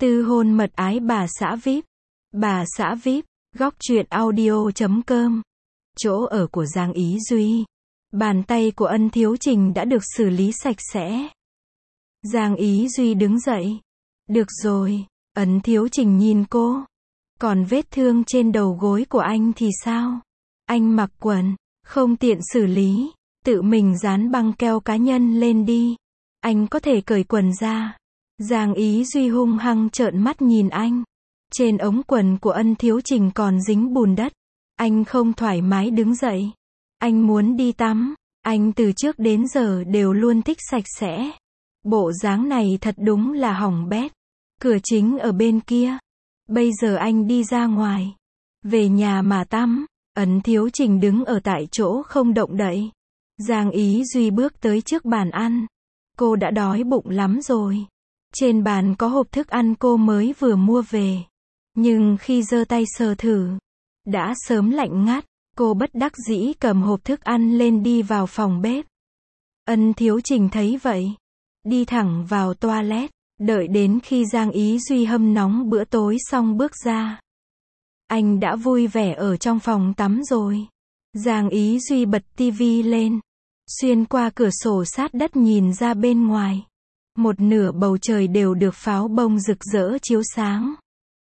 Tư hôn mật ái bà xã VIP. Bà xã VIP, góc truyện audio.com. Chỗ ở của Giang Ý Duy. Bàn tay của Ân Thiếu Trình đã được xử lý sạch sẽ. Giang Ý Duy đứng dậy. Được rồi, Ân Thiếu Trình nhìn cô. Còn vết thương trên đầu gối của anh thì sao? Anh mặc quần, không tiện xử lý. Tự mình dán băng keo cá nhân lên đi. Anh có thể cởi quần ra. Giang Ý Duy hung hăng trợn mắt nhìn anh. Trên ống quần của Ân Thiếu Trình còn dính bùn đất. Anh không thoải mái đứng dậy. Anh muốn đi tắm. Anh từ trước đến giờ đều luôn thích sạch sẽ. Bộ dáng này thật đúng là hỏng bét. Cửa chính ở bên kia. Bây giờ anh đi ra ngoài. Về nhà mà tắm. Ân Thiếu Trình đứng ở tại chỗ không động đậy. Giang Ý Duy bước tới trước bàn ăn. Cô đã đói bụng lắm rồi. Trên bàn có hộp thức ăn cô mới vừa mua về. Nhưng khi giơ tay sờ thử, đã sớm lạnh ngắt. Cô bất đắc dĩ cầm hộp thức ăn lên đi vào phòng bếp. Ân Thiếu Trình thấy vậy, đi thẳng vào toilet, đợi đến khi Giang Ý Duy hâm nóng bữa tối xong bước ra. Anh đã vui vẻ ở trong phòng tắm rồi. Giang Ý Duy bật tivi lên, xuyên qua cửa sổ sát đất nhìn ra bên ngoài. Một nửa bầu trời đều được pháo bông rực rỡ chiếu sáng.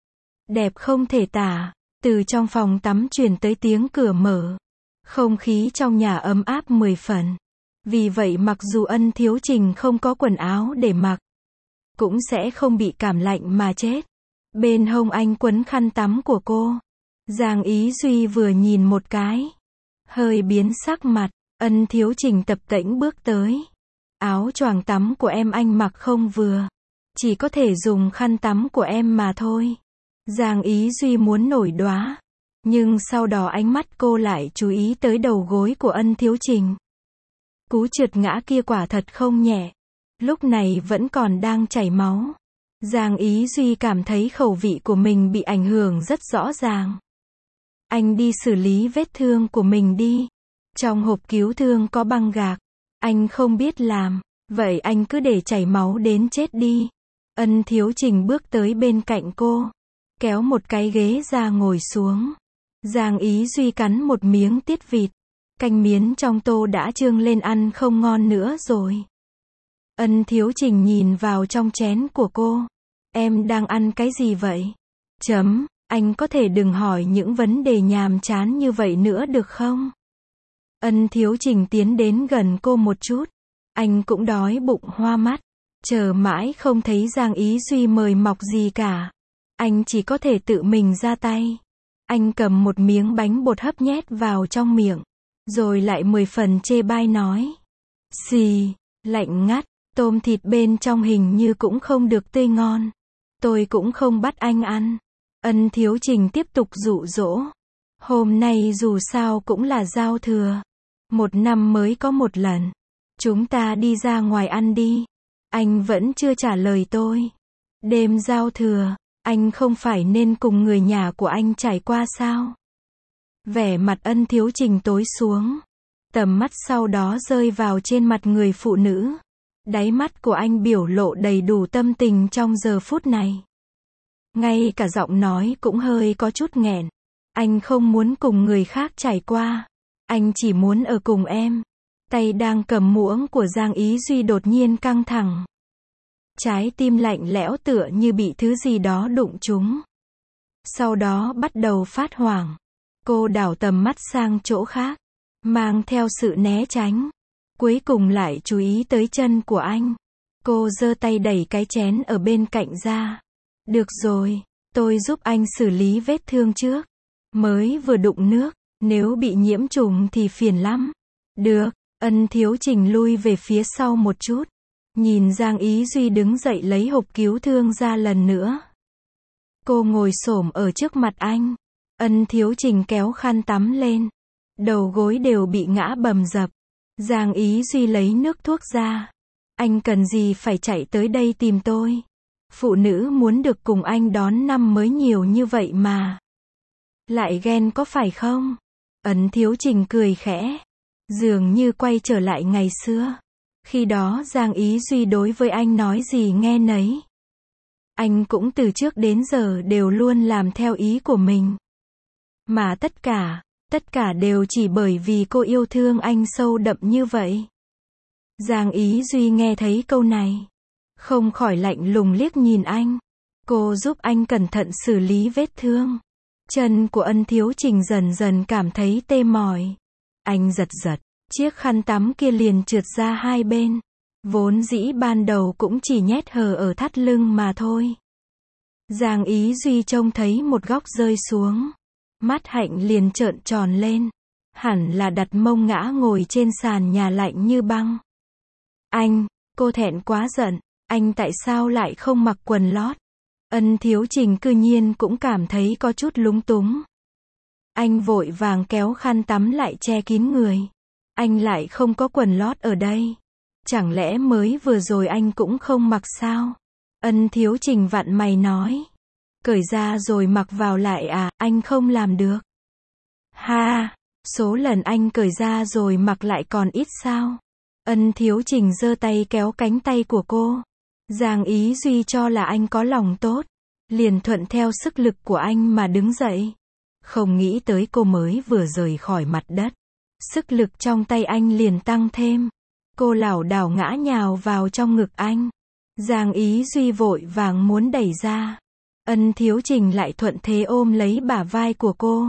Đẹp không thể tả. Từ trong phòng tắm truyền tới tiếng cửa mở. Không khí trong nhà ấm áp 10 phần. Vì vậy mặc dù Ân Thiếu Trình không có quần áo để mặc, cũng sẽ không bị cảm lạnh mà chết. Bên hông anh quấn khăn tắm của cô. Giang Ý Duy vừa nhìn một cái, hơi biến sắc mặt. Ân Thiếu Trình tập tễnh bước tới. Áo choàng tắm của em anh mặc không vừa. Chỉ có thể dùng khăn tắm của em mà thôi. Giang Ý Duy muốn nổi đoá. Nhưng sau đó ánh mắt cô lại chú ý tới đầu gối của Ân Thiếu Trình. Cú trượt ngã kia quả thật không nhẹ. Lúc này vẫn còn đang chảy máu. Giang Ý Duy cảm thấy khẩu vị của mình bị ảnh hưởng rất rõ ràng. Anh đi xử lý vết thương của mình đi. Trong hộp cứu thương có băng gạc. Anh không biết làm. Vậy anh cứ để chảy máu đến chết đi. Ân Thiếu Trình bước tới bên cạnh cô. Kéo một cái ghế ra ngồi xuống. Giang Ý Duy cắn một miếng tiết vịt. Canh miến trong tô đã trương lên ăn không ngon nữa rồi. Ân Thiếu Trình nhìn vào trong chén của cô. Em đang ăn cái gì vậy? Anh có thể đừng hỏi những vấn đề nhàm chán như vậy nữa được không? Ân Thiếu Trình tiến đến gần cô một chút. Anh cũng đói bụng hoa mắt. Chờ mãi không thấy Giang Ý Duy mời mọc gì cả. Anh chỉ có thể tự mình ra tay. Anh cầm một miếng bánh bột hấp nhét vào trong miệng. Rồi lại 10 phần chê bai nói. Xì, lạnh ngắt, tôm thịt bên trong hình như cũng không được tươi ngon. Tôi cũng không bắt anh ăn. Ân Thiếu Trình tiếp tục dụ dỗ. Hôm nay dù sao cũng là giao thừa. Một năm mới có một lần. Chúng ta đi ra ngoài ăn đi. Anh vẫn chưa trả lời tôi. Đêm giao thừa, anh không phải nên cùng người nhà của anh trải qua sao? Vẻ mặt Ân Thiếu Trình tối xuống. Tầm mắt sau đó rơi vào trên mặt người phụ nữ. Đáy mắt của anh biểu lộ đầy đủ tâm tình trong giờ phút này. Ngay cả giọng nói cũng hơi có chút nghẹn. Anh không muốn cùng người khác trải qua. Anh chỉ muốn ở cùng em. Tay đang cầm muỗng của Giang Ý Duy đột nhiên căng thẳng. Trái tim lạnh lẽo tựa như bị thứ gì đó đụng trúng. Sau đó bắt đầu phát hoảng. Cô đảo tầm mắt sang chỗ khác. Mang theo sự né tránh. Cuối cùng lại chú ý tới chân của anh. Cô giơ tay đẩy cái chén ở bên cạnh ra. Được rồi, tôi giúp anh xử lý vết thương trước. Mới vừa đụng nước, nếu bị nhiễm trùng thì phiền lắm. Được, Ân Thiếu Trình lui về phía sau một chút. Nhìn Giang Ý Duy đứng dậy lấy hộp cứu thương ra lần nữa. Cô ngồi xổm ở trước mặt anh. Ân Thiếu Trình kéo khăn tắm lên. Đầu gối đều bị ngã bầm dập. Giang Ý Duy lấy nước thuốc ra. Anh cần gì phải chạy tới đây tìm tôi? Phụ nữ muốn được cùng anh đón năm mới nhiều như vậy mà. Lại ghen có phải không? Ân Thiếu Trình cười khẽ. Dường như quay trở lại ngày xưa. Khi đó Giang Ý Duy đối với anh nói gì nghe nấy. Anh cũng từ trước đến giờ đều luôn làm theo ý của mình. Mà tất cả đều chỉ bởi vì cô yêu thương anh sâu đậm như vậy. Giang Ý Duy nghe thấy câu này, không khỏi lạnh lùng liếc nhìn anh. Cô giúp anh cẩn thận xử lý vết thương. Chân của Ân Thiếu Trình dần dần cảm thấy tê mỏi. Anh giật giật, chiếc khăn tắm kia liền trượt ra hai bên. Vốn dĩ ban đầu cũng chỉ nhét hờ ở thắt lưng mà thôi. Giang Ý Duy trông thấy một góc rơi xuống. Mắt hạnh liền trợn tròn lên. Hẳn là đặt mông ngã ngồi trên sàn nhà lạnh như băng. Anh, cô thẹn quá giận, anh tại sao lại không mặc quần lót? Ân Thiếu Trình cư nhiên cũng cảm thấy có chút lúng túng. Anh vội vàng kéo khăn tắm lại che kín người. Anh lại không có quần lót ở đây. Chẳng lẽ mới vừa rồi anh cũng không mặc sao? Ân Thiếu Trình vặn mày nói. Cởi ra rồi mặc vào lại à, anh không làm được. Ha, số lần anh cởi ra rồi mặc lại còn ít sao? Ân Thiếu Trình giơ tay kéo cánh tay của cô. Giang Ý Duy cho là anh có lòng tốt, liền thuận theo sức lực của anh mà đứng dậy. Không nghĩ tới cô mới vừa rời khỏi mặt đất, sức lực trong tay anh liền tăng thêm. Cô lảo đảo ngã nhào vào trong ngực anh. Giang Ý Duy vội vàng muốn đẩy ra. Ân Thiếu Trình lại thuận thế ôm lấy bả vai của cô.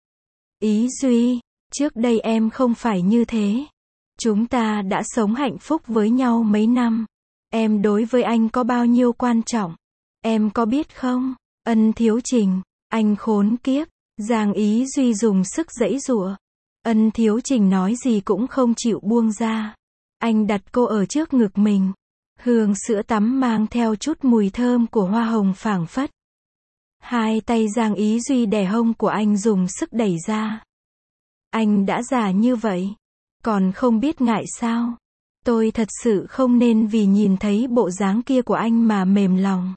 Ý Duy, trước đây em không phải như thế. Chúng ta đã sống hạnh phúc với nhau mấy năm. Em đối với anh có bao nhiêu quan trọng, em có biết không? Ân Thiếu Trình, anh khốn kiếp. Giang Ý Duy dùng sức giãy giụa. Ân Thiếu Trình nói gì cũng không chịu buông ra. Anh đặt cô ở trước ngực mình. Hương sữa tắm mang theo chút mùi thơm của hoa hồng phảng phất. Hai tay Giang Ý Duy đè hông của anh dùng sức đẩy ra. Anh đã già như vậy, còn không biết ngại sao? Tôi thật sự không nên vì nhìn thấy bộ dáng kia của anh mà mềm lòng.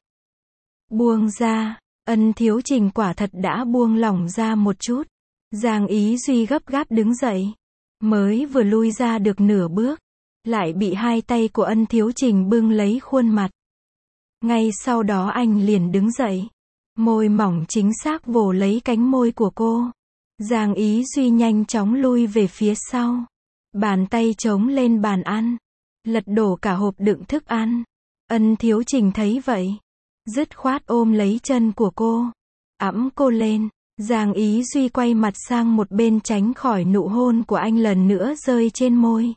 Buông ra. Ân Thiếu Trình quả thật đã buông lỏng ra một chút. Giang Ý Duy gấp gáp đứng dậy. Mới vừa lui ra được nửa bước, lại bị hai tay của Ân Thiếu Trình bưng lấy khuôn mặt. Ngay sau đó anh liền đứng dậy. Môi mỏng chính xác vồ lấy cánh môi của cô. Giang Ý Duy nhanh chóng lui về phía sau. Bàn tay chống lên bàn ăn. Lật đổ cả hộp đựng thức ăn. Ân Thiếu Trình thấy vậy, dứt khoát ôm lấy chân của cô. Ẵm cô lên. Giang Ý Duy quay mặt sang một bên tránh khỏi nụ hôn của anh lần nữa rơi trên môi.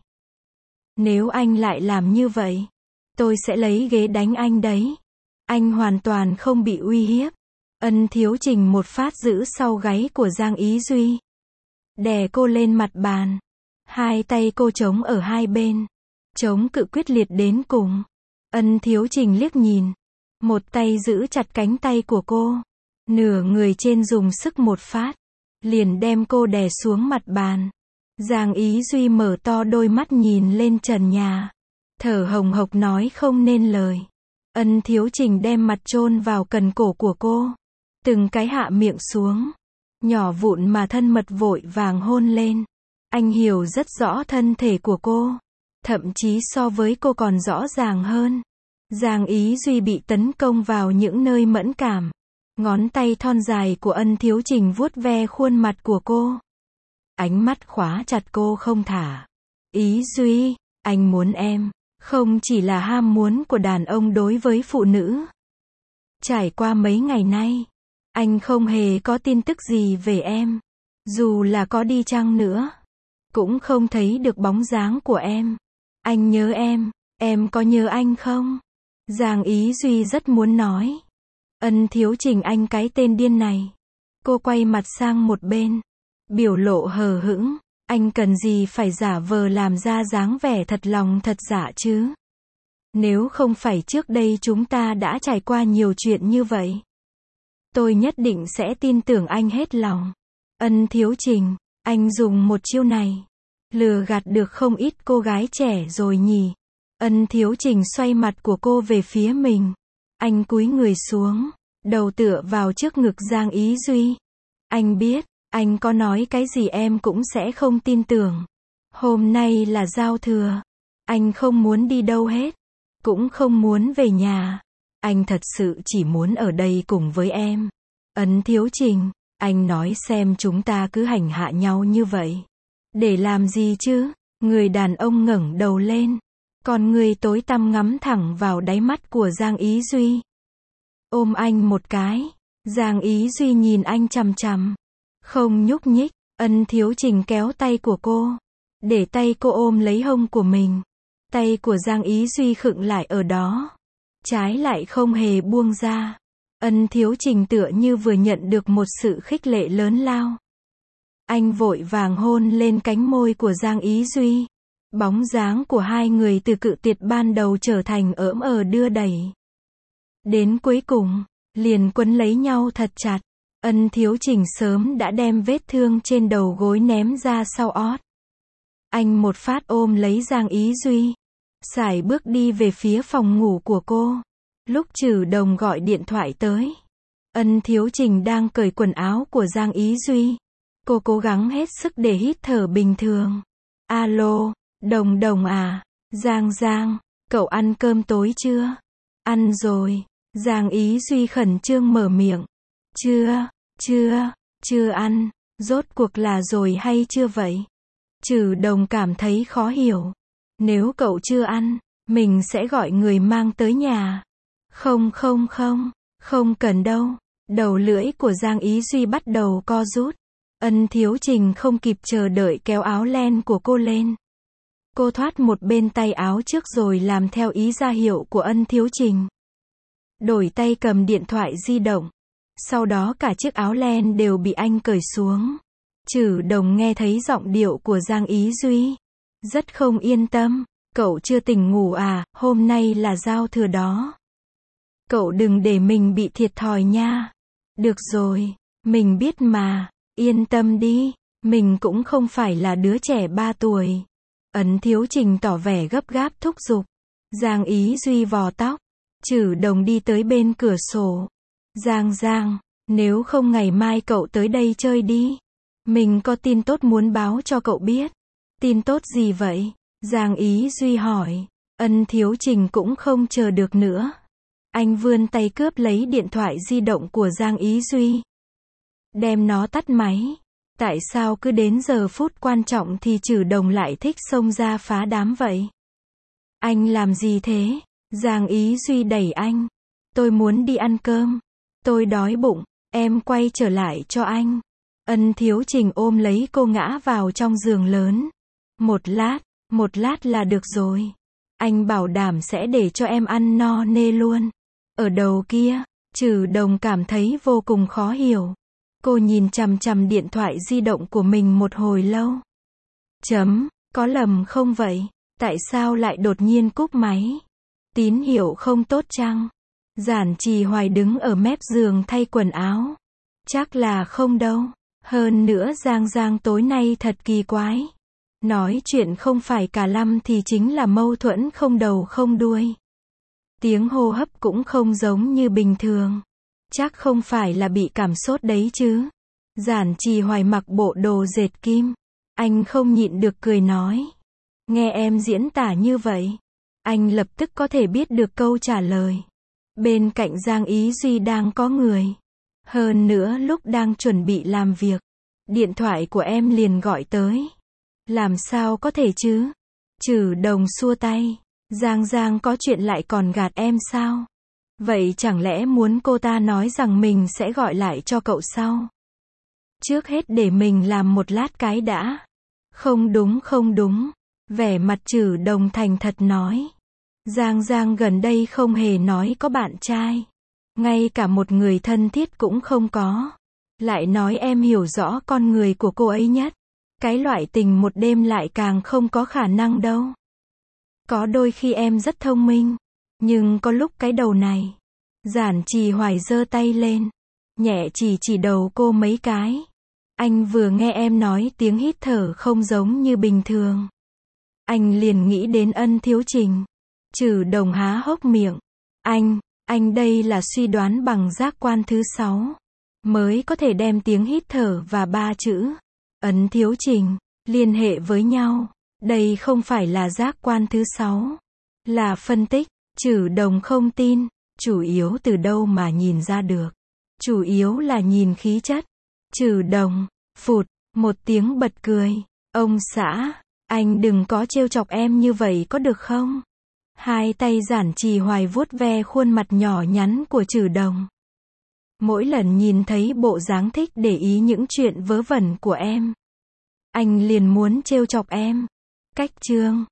Nếu anh lại làm như vậy, tôi sẽ lấy ghế đánh anh đấy. Anh hoàn toàn không bị uy hiếp. Ân Thiếu Trình một phát giữ sau gáy của Giang Ý Duy. Đè cô lên mặt bàn. Hai tay cô chống ở hai bên. Chống cự quyết liệt đến cùng. Ân Thiếu Trình liếc nhìn. Một tay giữ chặt cánh tay của cô. Nửa người trên dùng sức một phát. Liền đem cô đè xuống mặt bàn. Giang Ý Duy mở to đôi mắt nhìn lên trần nhà. Thở hồng hộc nói không nên lời. Ân Thiếu Trình đem mặt chôn vào cần cổ của cô. Từng cái hạ miệng xuống. Nhỏ vụn mà thân mật vội vàng hôn lên. Anh hiểu rất rõ thân thể của cô. Thậm chí so với cô còn rõ ràng hơn. Giang Ý Duy bị tấn công vào những nơi mẫn cảm. Ngón tay thon dài của Ân Thiếu Trình vuốt ve khuôn mặt của cô. Ánh mắt khóa chặt cô không thả. Ý Duy, anh muốn em, không chỉ là ham muốn của đàn ông đối với phụ nữ. Trải qua mấy ngày nay, anh không hề có tin tức gì về em. Dù là có đi chăng nữa, cũng không thấy được bóng dáng của em. Anh nhớ em có nhớ anh không? Giang Ý Duy rất muốn nói. Ân Thiếu Trình anh cái tên điên này. Cô quay mặt sang một bên. Biểu lộ hờ hững. Anh cần gì phải giả vờ làm ra dáng vẻ thật lòng thật dạ chứ? Nếu không phải trước đây chúng ta đã trải qua nhiều chuyện như vậy, tôi nhất định sẽ tin tưởng anh hết lòng. Ân Thiếu Trình, anh dùng một chiêu này, lừa gạt được không ít cô gái trẻ rồi nhỉ? Ân Thiếu Trình xoay mặt của cô về phía mình. Anh cúi người xuống, đầu tựa vào trước ngực Giang Ý Duy. Anh biết, anh có nói cái gì em cũng sẽ không tin tưởng. Hôm nay là giao thừa. Anh không muốn đi đâu hết. Cũng không muốn về nhà. Anh thật sự chỉ muốn ở đây cùng với em. Ân Thiếu Trình, anh nói xem chúng ta cứ hành hạ nhau như vậy. Để làm gì chứ? Người đàn ông ngẩng đầu lên. Con người tối tăm ngắm thẳng vào đáy mắt của Giang Ý Duy. Ôm anh một cái. Giang Ý Duy nhìn anh chằm chằm. Không nhúc nhích. Ân Thiếu Trình kéo tay của cô. Để tay cô ôm lấy hông của mình. Tay của Giang Ý Duy khựng lại ở đó. Trái lại không hề buông ra. Ân Thiếu Trình tựa như vừa nhận được một sự khích lệ lớn lao. Anh vội vàng hôn lên cánh môi của Giang Ý Duy. Bóng dáng của hai người từ cự tuyệt ban đầu trở thành ỡm đưa đẩy. Đến cuối cùng, liền quấn lấy nhau thật chặt. Ân Thiếu Trình sớm đã đem vết thương trên đầu gối ném ra sau ót. Anh một phát ôm lấy Giang Ý Duy. Sải bước đi về phía phòng ngủ của cô. Lúc Trử Đồng gọi điện thoại tới. Ân Thiếu Trình đang cởi quần áo của Giang Ý Duy. Cô cố gắng hết sức để hít thở bình thường. Alo, Đồng Đồng à, Giang, cậu ăn cơm tối chưa? Ăn rồi. Giang Ý Duy khẩn trương mở miệng. Chưa ăn, rốt cuộc là rồi hay chưa vậy? Trử Đồng cảm thấy khó hiểu. Nếu cậu chưa ăn, mình sẽ gọi người mang tới nhà. Không cần đâu. Đầu lưỡi của Giang Ý Duy bắt đầu co rút. Ân Thiếu Trình không kịp chờ đợi kéo áo len của cô lên. Cô thoát một bên tay áo trước rồi làm theo ý ra hiệu của Ân Thiếu Trình. Đổi tay cầm điện thoại di động. Sau đó cả chiếc áo len đều bị anh cởi xuống. Trử Đồng nghe thấy giọng điệu của Giang Ý Duy. Rất không yên tâm. Cậu chưa tỉnh ngủ à, hôm nay là giao thừa đó. Cậu đừng để mình bị thiệt thòi nha. Được rồi, mình biết mà, yên tâm đi, mình cũng không phải là đứa trẻ 3 tuổi. Ân Thiếu Trình tỏ vẻ gấp gáp thúc giục. Giang Ý Duy vò tóc. Trử Đồng đi tới bên cửa sổ. Giang, nếu không ngày mai cậu tới đây chơi đi. Mình có tin tốt muốn báo cho cậu biết. Tin tốt gì vậy? Giang Ý Duy hỏi. Ân Thiếu Trình cũng không chờ được nữa. Anh vươn tay cướp lấy điện thoại di động của Giang Ý Duy. Đem nó tắt máy. Tại sao cứ đến giờ phút quan trọng thì Trử Đồng lại thích xông ra phá đám vậy? Anh làm gì thế? Giang Ý Duy đẩy anh. Tôi muốn đi ăn cơm. Tôi đói bụng. Em quay trở lại cho anh. Ân Thiếu Trình ôm lấy cô ngã vào trong giường lớn. Một lát là được rồi. Anh bảo đảm sẽ để cho em ăn no nê luôn. Ở đầu kia, Trử Đồng cảm thấy vô cùng khó hiểu. Cô nhìn chằm chằm điện thoại di động của mình một hồi lâu. Có lầm không vậy? Tại sao lại đột nhiên cúp máy? Tín hiệu không tốt chăng? Giản Trì Hoài đứng ở mép giường thay quần áo. Chắc là không đâu. Hơn nữa Giang tối nay thật kỳ quái. Nói chuyện không phải cả lăm thì chính là mâu thuẫn không đầu không đuôi. Tiếng hô hấp cũng không giống như bình thường. Chắc không phải là bị cảm sốt đấy chứ. Giản Trì Hoài mặc bộ đồ dệt kim. Anh không nhịn được cười nói. Nghe em diễn tả như vậy. Anh lập tức có thể biết được câu trả lời. Bên cạnh Giang Ý Duy đang có người. Hơn nữa lúc đang chuẩn bị làm việc. Điện thoại của em liền gọi tới. Làm sao có thể chứ? Trử Đồng xua tay. Giang có chuyện lại còn gạt em sao? Vậy chẳng lẽ muốn cô ta nói rằng mình sẽ gọi lại cho cậu sau? Trước hết để mình làm một lát cái đã. Không đúng. Vẻ mặt Trử Đồng thành thật nói. Giang gần đây không hề nói có bạn trai. Ngay cả một người thân thiết cũng không có. Lại nói em hiểu rõ con người của cô ấy nhất. Cái loại tình một đêm lại càng không có khả năng đâu. Có đôi khi em rất thông minh. Nhưng có lúc cái đầu này. Giản Trì Hoài giơ tay lên. Nhẹ chỉ đầu cô mấy cái. Anh vừa nghe em nói tiếng hít thở không giống như bình thường. Anh liền nghĩ đến Ân Thiếu Trình. Trử Đồng há hốc miệng. Anh đây là suy đoán bằng giác quan thứ 6. Mới có thể đem tiếng hít thở và 3 chữ. Ân Thiếu Trình. Liên hệ với nhau. Đây không phải là giác quan thứ 6. Là phân tích. Trử Đồng không tin. Chủ yếu từ đâu mà nhìn ra được? Chủ yếu là nhìn khí chất. Trừ Đồng, phụt, một tiếng bật cười. Ông xã, anh đừng có trêu chọc em như vậy có được không? Hai tay Giản Trì Hoài vuốt ve khuôn mặt nhỏ nhắn của Trừ Đồng. Mỗi lần nhìn thấy bộ dáng thích để ý những chuyện vớ vẩn của em, anh liền muốn trêu chọc em. Cách chương